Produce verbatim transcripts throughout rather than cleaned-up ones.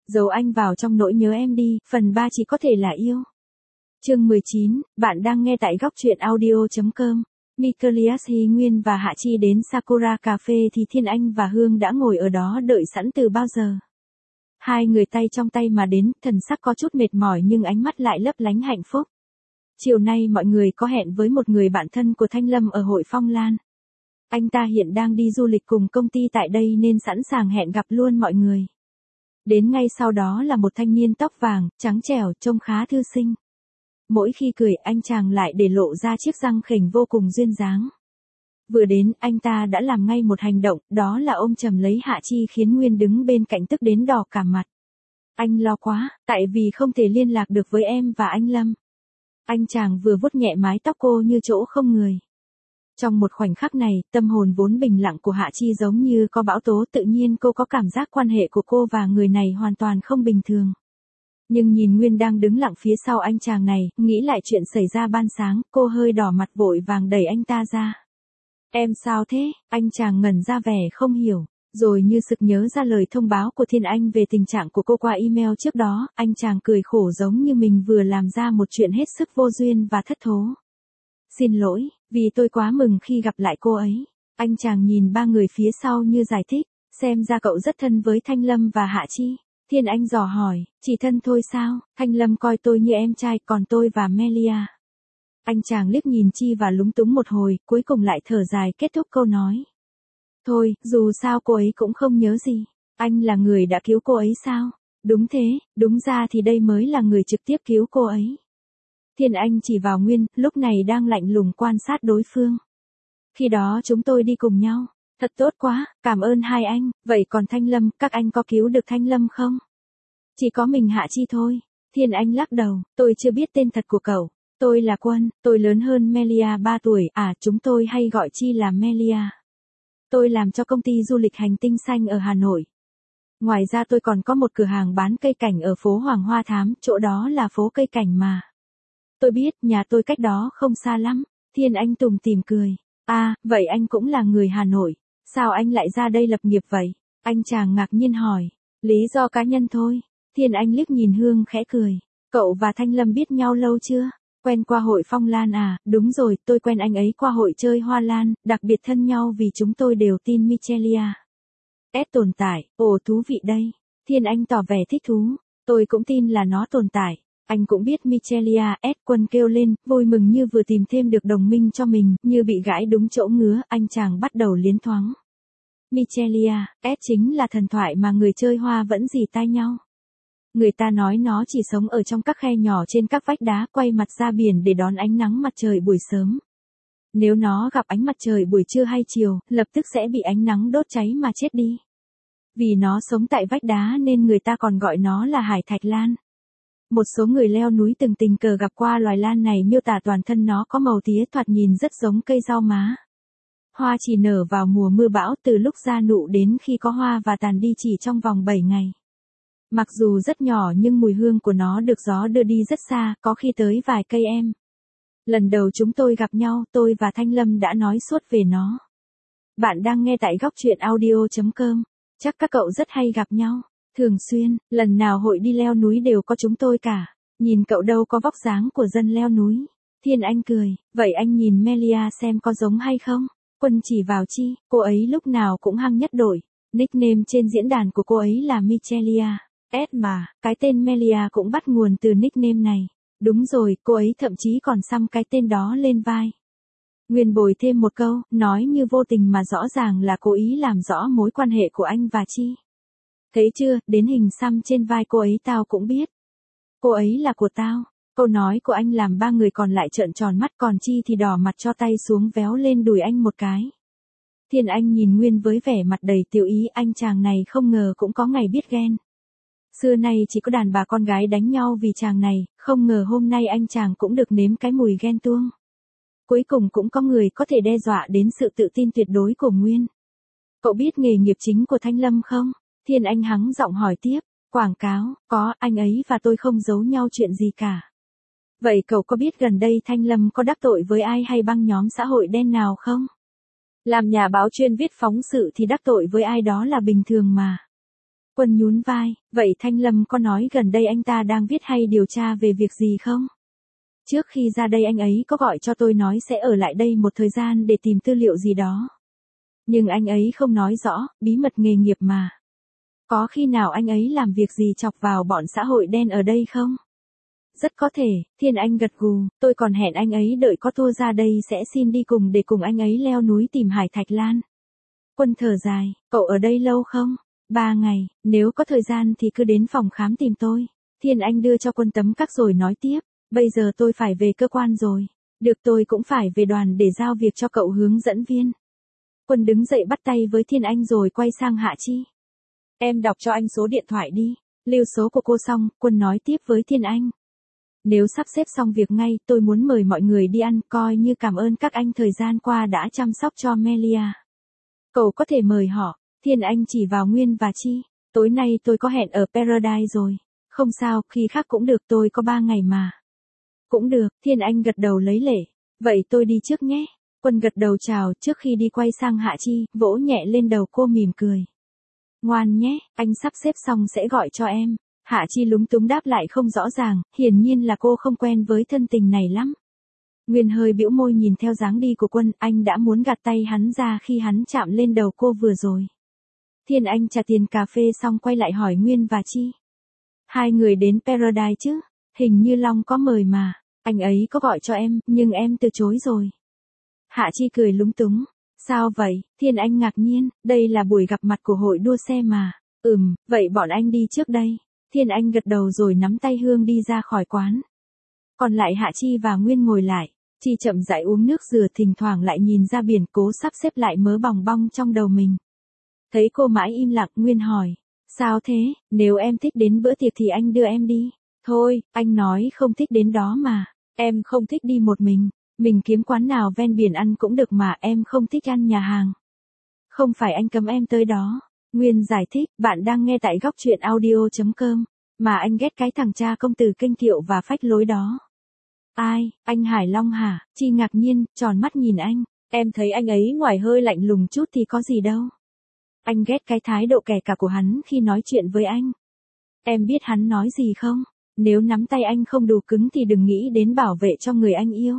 Giấu anh vào trong nỗi nhớ em đi, phần ba chỉ có thể là yêu. Chương mười chín, bạn đang nghe tại góc truyện audio chấm com. Nicholas Hy Nguyên và Hạ Chi đến Sakura Cà Phê thì Thiên Anh và Hương đã ngồi ở đó đợi sẵn từ bao giờ. Hai người tay trong tay mà đến, thần sắc có chút mệt mỏi nhưng ánh mắt lại lấp lánh hạnh phúc. Chiều nay mọi người có hẹn với một người bạn thân của Thanh Lâm ở hội Phong Lan. Anh ta hiện đang đi du lịch cùng công ty tại đây nên sẵn sàng hẹn gặp luôn mọi người. Đến ngay sau đó là một thanh niên tóc vàng, trắng trẻo, trông khá thư sinh. Mỗi khi cười anh chàng lại để lộ ra chiếc răng khểnh vô cùng duyên dáng. Vừa đến anh ta đã làm ngay một hành động, đó là ôm chầm lấy Hạ Chi khiến Nguyên đứng bên cạnh tức đến đỏ cả mặt. Anh lo quá, tại vì không thể liên lạc được với em và anh Lâm. Anh chàng vừa vuốt nhẹ mái tóc cô như chỗ không người. Trong một khoảnh khắc này, tâm hồn vốn bình lặng của Hạ Chi giống như có bão tố, tự nhiên cô có cảm giác quan hệ của cô và người này hoàn toàn không bình thường. Nhưng nhìn Nguyên đang đứng lặng phía sau anh chàng này, nghĩ lại chuyện xảy ra ban sáng, cô hơi đỏ mặt vội vàng đẩy anh ta ra. Em sao thế? Anh chàng ngẩn ra vẻ không hiểu, rồi như sực nhớ ra lời thông báo của Thiên Anh về tình trạng của cô qua email trước đó, anh chàng cười khổ giống như mình vừa làm ra một chuyện hết sức vô duyên và thất thố. Xin lỗi, vì tôi quá mừng khi gặp lại cô ấy. Anh chàng nhìn ba người phía sau như giải thích, xem ra cậu rất thân với Thanh Lâm và Hạ Chi. Thiên Anh dò hỏi, chỉ thân thôi sao? Thanh Lâm coi tôi như em trai, còn tôi và Melia. Anh chàng liếc nhìn Chi và lúng túng một hồi, cuối cùng lại thở dài kết thúc câu nói. Thôi, dù sao cô ấy cũng không nhớ gì. Anh là người đã cứu cô ấy sao? Đúng thế, đúng ra thì đây mới là người trực tiếp cứu cô ấy. Thiên Anh chỉ vào Nguyên, lúc này đang lạnh lùng quan sát đối phương. Khi đó chúng tôi đi cùng nhau. Thật tốt quá, cảm ơn hai anh, vậy còn Thanh Lâm, các anh có cứu được Thanh Lâm không? Chỉ có mình Hạ Chi thôi. Thiên Anh lắc đầu, tôi chưa biết tên thật của cậu. Tôi là Quân, tôi lớn hơn Melia ba tuổi, à chúng tôi hay gọi Chi là Melia. Tôi làm cho công ty du lịch Hành Tinh Xanh ở Hà Nội. Ngoài ra tôi còn có một cửa hàng bán cây cảnh ở phố Hoàng Hoa Thám, chỗ đó là phố cây cảnh mà. Tôi biết, nhà tôi cách đó không xa lắm. Thiên Anh tủm tỉm cười. À, vậy anh cũng là người Hà Nội. Sao anh lại ra đây lập nghiệp vậy? Anh chàng ngạc nhiên hỏi. Lý do cá nhân thôi. Thiên Anh liếc nhìn Hương khẽ cười. Cậu và Thanh Lâm biết nhau lâu chưa? Quen qua hội Phong Lan à? Đúng rồi, tôi quen anh ấy qua hội chơi hoa lan, đặc biệt thân nhau vì chúng tôi đều tin Michelia S tồn tại. Ồ thú vị đây. Thiên Anh tỏ vẻ thích thú. Tôi cũng tin là nó tồn tại. Anh cũng biết Michelia S. Quân kêu lên, vui mừng như vừa tìm thêm được đồng minh cho mình, như bị gãi đúng chỗ ngứa, anh chàng bắt đầu liến thoáng. Michelia S chính là thần thoại mà người chơi hoa vẫn rỉ tai nhau. Người ta nói nó chỉ sống ở trong các khe nhỏ trên các vách đá, quay mặt ra biển để đón ánh nắng mặt trời buổi sớm. Nếu nó gặp ánh mặt trời buổi trưa hay chiều, lập tức sẽ bị ánh nắng đốt cháy mà chết đi. Vì nó sống tại vách đá nên người ta còn gọi nó là hải thạch lan. Một số người leo núi từng tình cờ gặp qua loài lan này miêu tả toàn thân nó có màu tía thoạt nhìn rất giống cây rau má. Hoa chỉ nở vào mùa mưa bão, từ lúc ra nụ đến khi có hoa và tàn đi chỉ trong vòng bảy ngày. Mặc dù rất nhỏ nhưng mùi hương của nó được gió đưa đi rất xa, có khi tới vài cây em. Lần đầu chúng tôi gặp nhau, tôi và Thanh Lâm đã nói suốt về nó. Bạn đang nghe tại góc truyện audio chấm com. Chắc các cậu rất hay gặp nhau. Thường xuyên, lần nào hội đi leo núi đều có chúng tôi cả. Nhìn cậu đâu có vóc dáng của dân leo núi. Thiên Anh cười, vậy anh nhìn Melia xem có giống hay không? Quân chỉ vào Chi, cô ấy lúc nào cũng hăng nhất đội. Nickname trên diễn đàn của cô ấy là Michelia S mà, cái tên Melia cũng bắt nguồn từ nickname này. Đúng rồi, cô ấy thậm chí còn xăm cái tên đó lên vai. Nguyên bồi thêm một câu, nói như vô tình mà rõ ràng là cố ý làm rõ mối quan hệ của anh và Chi. Thấy chưa, đến hình xăm trên vai cô ấy tao cũng biết. Cô ấy là của tao. Câu nói của anh làm ba người còn lại trợn tròn mắt, còn Chi thì đỏ mặt cho tay xuống véo lên đùi anh một cái. Thiên Anh nhìn Nguyên với vẻ mặt đầy tiểu ý, anh chàng này không ngờ cũng có ngày biết ghen. Xưa nay chỉ có đàn bà con gái đánh nhau vì chàng này, không ngờ hôm nay anh chàng cũng được nếm cái mùi ghen tuông. Cuối cùng cũng có người có thể đe dọa đến sự tự tin tuyệt đối của Nguyên. Cậu biết nghề nghiệp chính của Thanh Lâm không? Thiên Anh hắng giọng hỏi tiếp. Quảng cáo, có, anh ấy và tôi không giấu nhau chuyện gì cả. Vậy cậu có biết gần đây Thanh Lâm có đắc tội với ai hay băng nhóm xã hội đen nào không? Làm nhà báo chuyên viết phóng sự thì đắc tội với ai đó là bình thường mà. Quân nhún vai, vậy Thanh Lâm có nói gần đây anh ta đang viết hay điều tra về việc gì không? Trước khi ra đây anh ấy có gọi cho tôi nói sẽ ở lại đây một thời gian để tìm tư liệu gì đó. Nhưng anh ấy không nói rõ, bí mật nghề nghiệp mà. Có khi nào anh ấy làm việc gì chọc vào bọn xã hội đen ở đây không? Rất có thể, Thiên Anh gật gù, tôi còn hẹn anh ấy đợi có tour ra đây sẽ xin đi cùng để cùng anh ấy leo núi tìm Hải Thạch Lan. Quân thở dài, cậu ở đây lâu không? Ba ngày, nếu có thời gian thì cứ đến phòng khám tìm tôi. Thiên Anh đưa cho Quân tấm cắc rồi nói tiếp, bây giờ tôi phải về cơ quan rồi. Được, tôi cũng phải về đoàn để giao việc cho cậu hướng dẫn viên. Quân đứng dậy bắt tay với Thiên Anh rồi quay sang Hạ Chi. Em đọc cho anh số điện thoại đi. Lưu số của cô xong, Quân nói tiếp với Thiên Anh. Nếu sắp xếp xong việc ngay, tôi muốn mời mọi người đi ăn, coi như cảm ơn các anh thời gian qua đã chăm sóc cho Melia. Cậu có thể mời họ. Thiên Anh chỉ vào Nguyên và Chi. Tối nay tôi có hẹn ở Paradise rồi. Không sao, khi khác cũng được, tôi có ba ngày mà. Cũng được, Thiên Anh gật đầu lấy lệ. Vậy tôi đi trước nhé. Quân gật đầu chào trước khi đi quay sang Hạ Chi, vỗ nhẹ lên đầu cô mỉm cười. Ngoan nhé, anh sắp xếp xong sẽ gọi cho em. Hạ Chi lúng túng đáp lại không rõ ràng, hiển nhiên là cô không quen với thân tình này lắm. Nguyên hơi bĩu môi nhìn theo dáng đi của Quân, anh đã muốn gạt tay hắn ra khi hắn chạm lên đầu cô vừa rồi. Thiên Anh trả tiền cà phê xong quay lại hỏi Nguyên và Chi. Hai người đến Paradise chứ? Hình như Long có mời mà. Anh ấy có gọi cho em, nhưng em từ chối rồi. Hạ Chi cười lúng túng. Sao vậy? Thiên Anh ngạc nhiên, đây là buổi gặp mặt của hội đua xe mà. Ừm, vậy bọn anh đi trước đây. Thiên Anh gật đầu rồi nắm tay Hương đi ra khỏi quán. Còn lại Hạ Chi và Nguyên ngồi lại. Chi chậm rãi uống nước dừa, thỉnh thoảng lại nhìn ra biển, cố sắp xếp lại mớ bòng bong trong đầu mình. Thấy cô mãi im lặng, Nguyên hỏi. Sao thế, nếu em thích đến bữa tiệc thì anh đưa em đi. Thôi, anh nói không thích đến đó mà. Em không thích đi một mình. Mình kiếm quán nào ven biển ăn cũng được mà, em không thích ăn nhà hàng. Không phải anh cấm em tới đó. Nguyên giải thích, bạn đang nghe tại góc truyện audio chấm com. Mà anh ghét cái thằng cha công tử kênh kiệu và phách lối đó. Ai, anh Hải Long hả? Chi ngạc nhiên, tròn mắt nhìn anh. Em thấy anh ấy ngoài hơi lạnh lùng chút thì có gì đâu. Anh ghét cái thái độ kẻ cả của hắn khi nói chuyện với anh. Em biết hắn nói gì không? Nếu nắm tay anh không đủ cứng thì đừng nghĩ đến bảo vệ cho người anh yêu.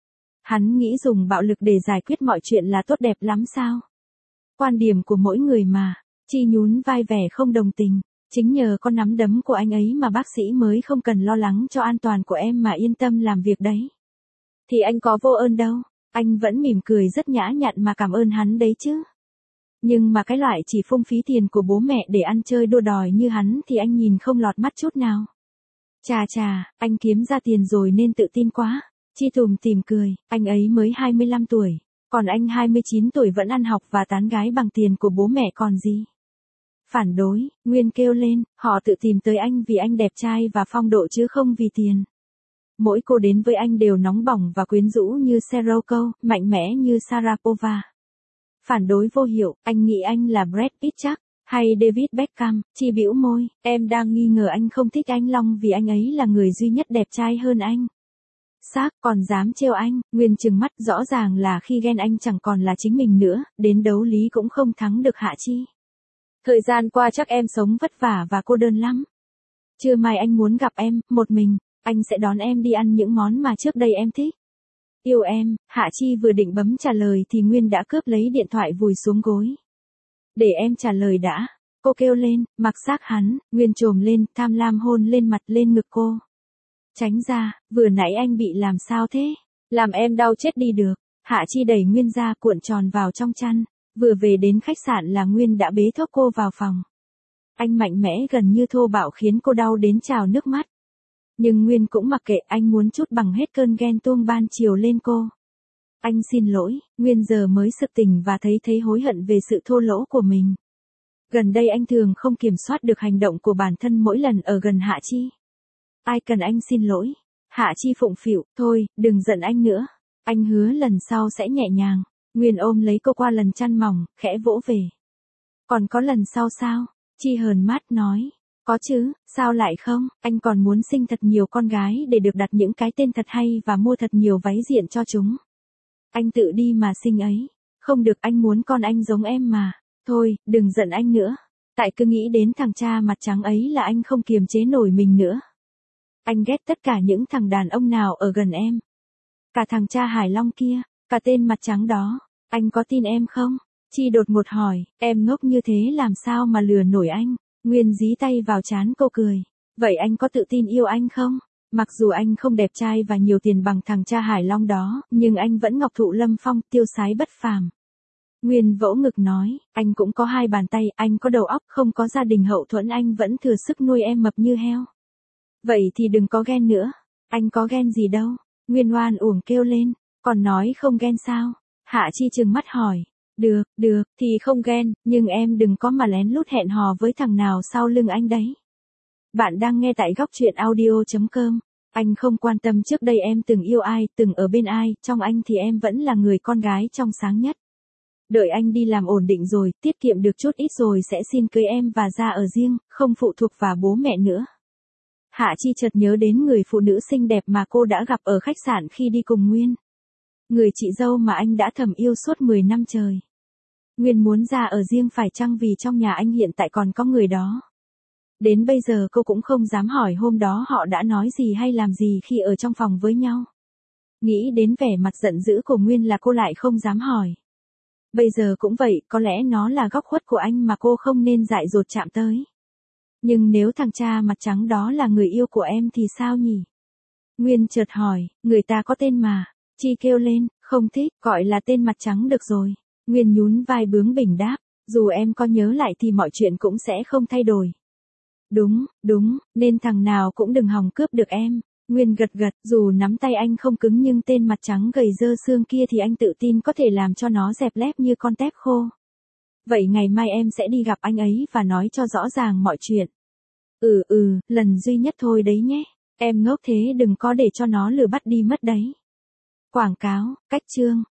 Hắn nghĩ dùng bạo lực để giải quyết mọi chuyện là tốt đẹp lắm sao? Quan điểm của mỗi người mà. Chi nhún vai vẻ không đồng tình. Chính nhờ con nắm đấm của anh ấy mà bác sĩ mới không cần lo lắng cho an toàn của em mà yên tâm làm việc đấy. Thì anh có vô ơn đâu. Anh vẫn mỉm cười rất nhã nhặn mà cảm ơn hắn đấy chứ. Nhưng mà cái loại chỉ phung phí tiền của bố mẹ để ăn chơi đua đòi như hắn thì anh nhìn không lọt mắt chút nào. Chà chà, anh kiếm ra tiền rồi nên tự tin quá. Chi tùm tìm cười, anh ấy mới hai mươi lăm tuổi, còn anh hai mươi chín tuổi vẫn ăn học và tán gái bằng tiền của bố mẹ còn gì. Phản đối, Nguyên kêu lên, họ tự tìm tới anh vì anh đẹp trai và phong độ chứ không vì tiền. Mỗi cô đến với anh đều nóng bỏng và quyến rũ như Seroko, mạnh mẽ như Sharapova. Phản đối vô hiệu, anh nghĩ anh là Brad Pitt chắc, hay David Beckham. Chi bĩu môi, em đang nghi ngờ anh không thích anh Long vì anh ấy là người duy nhất đẹp trai hơn anh. Xác, còn dám trêu anh. Nguyên trừng mắt, rõ ràng là khi ghen anh chẳng còn là chính mình nữa, đến đấu lý cũng không thắng được Hạ Chi. Thời gian qua chắc em sống vất vả và cô đơn lắm. Trưa mai anh muốn gặp em, một mình, anh sẽ đón em đi ăn những món mà trước đây em thích. Yêu em. Hạ Chi vừa định bấm trả lời thì Nguyên đã cướp lấy điện thoại vùi xuống gối. Để em trả lời đã. Cô kêu lên, mặc xác hắn. Nguyên trồm lên, tham lam hôn lên mặt lên ngực cô. Tránh ra, vừa nãy anh bị làm sao thế? Làm em đau chết đi được. Hạ Chi đẩy Nguyên ra, cuộn tròn vào trong chăn. Vừa về đến khách sạn là Nguyên đã bế thốc cô vào phòng. Anh mạnh mẽ gần như thô bạo khiến cô đau đến trào nước mắt. Nhưng Nguyên cũng mặc kệ, anh muốn trút bằng hết cơn ghen tuông ban chiều lên cô. Anh xin lỗi. Nguyên giờ mới sực tỉnh và thấy thấy hối hận về sự thô lỗ của mình. Gần đây anh thường không kiểm soát được hành động của bản thân mỗi lần ở gần Hạ Chi. Ai cần anh xin lỗi? Hạ Chi phụng phịu, thôi, đừng giận anh nữa. Anh hứa lần sau sẽ nhẹ nhàng. Nguyên ôm lấy cô qua lần chăn mỏng, khẽ vỗ về. Còn có lần sau sao? Chi hờn mát nói. Có chứ, sao lại không? Anh còn muốn sinh thật nhiều con gái để được đặt những cái tên thật hay và mua thật nhiều váy diện cho chúng. Anh tự đi mà sinh ấy. Không được, anh muốn con anh giống em mà. Thôi, đừng giận anh nữa. Tại cứ nghĩ đến thằng cha mặt trắng ấy là anh không kiềm chế nổi mình nữa. Anh ghét tất cả những thằng đàn ông nào ở gần em. Cả thằng cha Hải Long kia, cả tên mặt trắng đó. Anh có tin em không? Chi đột ngột hỏi, em ngốc như thế làm sao mà lừa nổi anh? Nguyên dí tay vào trán cô cười. Vậy anh có tự tin yêu anh không? Mặc dù anh không đẹp trai và nhiều tiền bằng thằng cha Hải Long đó, nhưng anh vẫn ngọc thụ lâm phong, tiêu sái bất phàm. Nguyên vỗ ngực nói, anh cũng có hai bàn tay, anh có đầu óc, không có gia đình hậu thuẫn, anh vẫn thừa sức nuôi em mập như heo. Vậy thì đừng có ghen nữa. Anh có ghen gì đâu. Nguyên oan uổng kêu lên, còn nói không ghen sao? Hạ Chi trừng mắt hỏi. Được, được, thì không ghen, nhưng em đừng có mà lén lút hẹn hò với thằng nào sau lưng anh đấy. Bạn đang nghe tại góc truyện audio chấm com. Anh không quan tâm trước đây em từng yêu ai, từng ở bên ai, trong anh thì em vẫn là người con gái trong sáng nhất. Đợi anh đi làm ổn định rồi, tiết kiệm được chút ít rồi sẽ xin cưới em và ra ở riêng, không phụ thuộc vào bố mẹ nữa. Hạ Chi chợt nhớ đến người phụ nữ xinh đẹp mà cô đã gặp ở khách sạn khi đi cùng Nguyên. Người chị dâu mà anh đã thầm yêu suốt mười năm trời. Nguyên muốn ra ở riêng phải chăng vì trong nhà anh hiện tại còn có người đó. Đến bây giờ cô cũng không dám hỏi hôm đó họ đã nói gì hay làm gì khi ở trong phòng với nhau. Nghĩ đến vẻ mặt giận dữ của Nguyên là cô lại không dám hỏi. Bây giờ cũng vậy, có lẽ nó là góc khuất của anh mà cô không nên dại dột chạm tới. Nhưng nếu thằng cha mặt trắng đó là người yêu của em thì sao nhỉ? Nguyên chợt hỏi, người ta có tên mà. Chi kêu lên, không thích, gọi là tên mặt trắng được rồi. Nguyên nhún vai bướng bỉnh đáp, dù em có nhớ lại thì mọi chuyện cũng sẽ không thay đổi. Đúng, đúng, nên thằng nào cũng đừng hòng cướp được em. Nguyên gật gật, dù nắm tay anh không cứng nhưng tên mặt trắng gầy dơ xương kia thì anh tự tin có thể làm cho nó dẹp lép như con tép khô. Vậy ngày mai em sẽ đi gặp anh ấy và nói cho rõ ràng mọi chuyện. Ừ ừ, lần duy nhất thôi đấy nhé. Em ngốc thế đừng có để cho nó lừa bắt đi mất đấy. Quảng cáo, cách chương.